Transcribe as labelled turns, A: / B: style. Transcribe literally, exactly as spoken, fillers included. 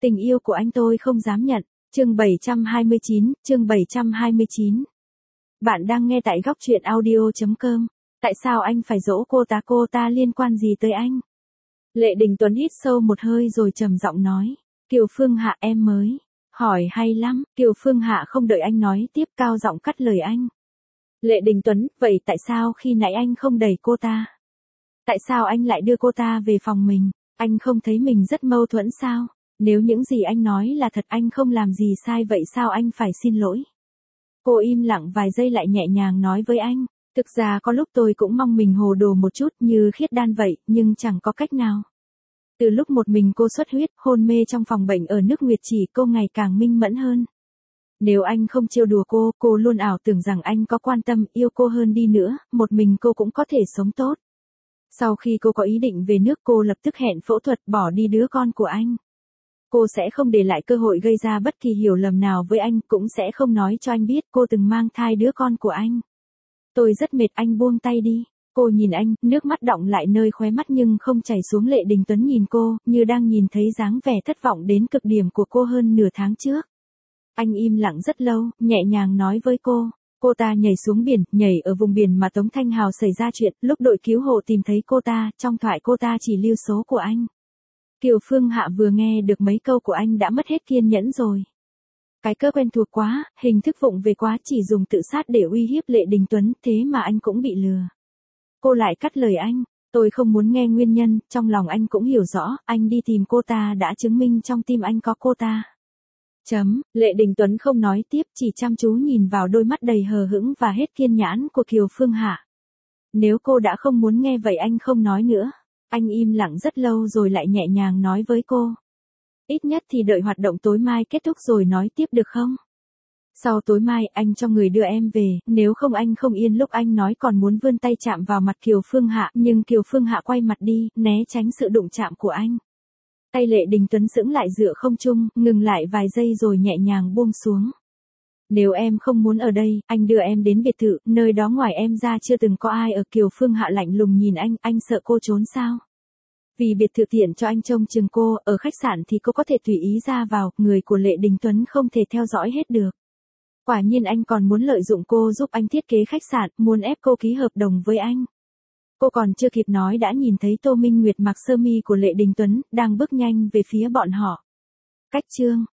A: Tình yêu của anh tôi không dám nhận. Chương bảy trăm hai mươi chín, chương bảy trăm hai mươi chín. Bạn đang nghe tại góc truyện audio chấm com. Tại sao anh phải dỗ cô ta, cô ta liên quan gì tới anh? Lệ Đình Tuấn hít sâu một hơi rồi trầm giọng nói. Kiều Phương Hạ, em mới. Hỏi hay lắm. Kiều Phương Hạ không đợi anh nói tiếp, cao giọng cắt lời anh. Lệ Đình Tuấn, vậy tại sao khi nãy anh không đẩy cô ta? Tại sao anh lại đưa cô ta về phòng mình? Anh không thấy mình rất mâu thuẫn sao? Nếu những gì anh nói là thật, anh không làm gì sai, vậy sao anh phải xin lỗi? Cô im lặng vài giây lại nhẹ nhàng nói với anh. Thực ra có lúc tôi cũng mong mình hồ đồ một chút như Khiết Đan vậy, nhưng chẳng có cách nào. Từ lúc một mình cô xuất huyết, hôn mê trong phòng bệnh ở nước Nguyệt Chỉ, cô ngày càng minh mẫn hơn. Nếu anh không trêu đùa cô, cô luôn ảo tưởng rằng anh có quan tâm, yêu cô hơn đi nữa, một mình cô cũng có thể sống tốt. Sau khi cô có ý định về nước, cô lập tức hẹn phẫu thuật bỏ đi đứa con của anh. Cô sẽ không để lại cơ hội gây ra bất kỳ hiểu lầm nào với anh, cũng sẽ không nói cho anh biết cô từng mang thai đứa con của anh. Tôi rất mệt, anh buông tay đi. Cô nhìn anh, nước mắt đọng lại nơi khóe mắt nhưng không chảy xuống. Lệ Đình Tuấn nhìn cô, như đang nhìn thấy dáng vẻ thất vọng đến cực điểm của cô hơn nửa tháng trước. Anh im lặng rất lâu, nhẹ nhàng nói với cô. Cô ta nhảy xuống biển, nhảy ở vùng biển mà Tống Thanh Hào xảy ra chuyện, lúc đội cứu hộ tìm thấy cô ta, trong thoại cô ta chỉ lưu số của anh. Kiều Phương Hạ vừa nghe được mấy câu của anh đã mất hết kiên nhẫn rồi. Cái cớ quen thuộc quá, hình thức vụng về quá, chỉ dùng tự sát để uy hiếp Lệ Đình Tuấn, thế mà anh cũng bị lừa. Cô lại cắt lời anh, tôi không muốn nghe nguyên nhân, trong lòng anh cũng hiểu rõ, anh đi tìm cô ta đã chứng minh trong tim anh có cô ta. Chấm, Lệ Đình Tuấn không nói tiếp, chỉ chăm chú nhìn vào đôi mắt đầy hờ hững và hết kiên nhẫn của Kiều Phương Hạ. Nếu cô đã không muốn nghe vậy anh không nói nữa. Anh im lặng rất lâu rồi lại nhẹ nhàng nói với cô. Ít nhất thì đợi hoạt động tối mai kết thúc rồi nói tiếp được không? Sau tối mai anh cho người đưa em về, nếu không anh không yên. Lúc anh nói còn muốn vươn tay chạm vào mặt Kiều Phương Hạ, nhưng Kiều Phương Hạ quay mặt đi, né tránh sự đụng chạm của anh. Tay Lệ Đình Tuấn sững lại giữa không trung, ngừng lại vài giây rồi nhẹ nhàng buông xuống. Nếu em không muốn ở đây, anh đưa em đến biệt thự, nơi đó ngoài em ra chưa từng có ai ở. Kiều Phương Hạ lạnh lùng nhìn anh, anh sợ cô trốn sao? Vì biệt thự tiện cho anh trông chừng cô, ở khách sạn thì cô có thể tùy ý ra vào, người của Lệ Đình Tuấn không thể theo dõi hết được. Quả nhiên anh còn muốn lợi dụng cô giúp anh thiết kế khách sạn, muốn ép cô ký hợp đồng với anh. Cô còn chưa kịp nói đã nhìn thấy Tô Minh Nguyệt mặc sơ mi của Lệ Đình Tuấn, đang bước nhanh về phía bọn họ. Cách chương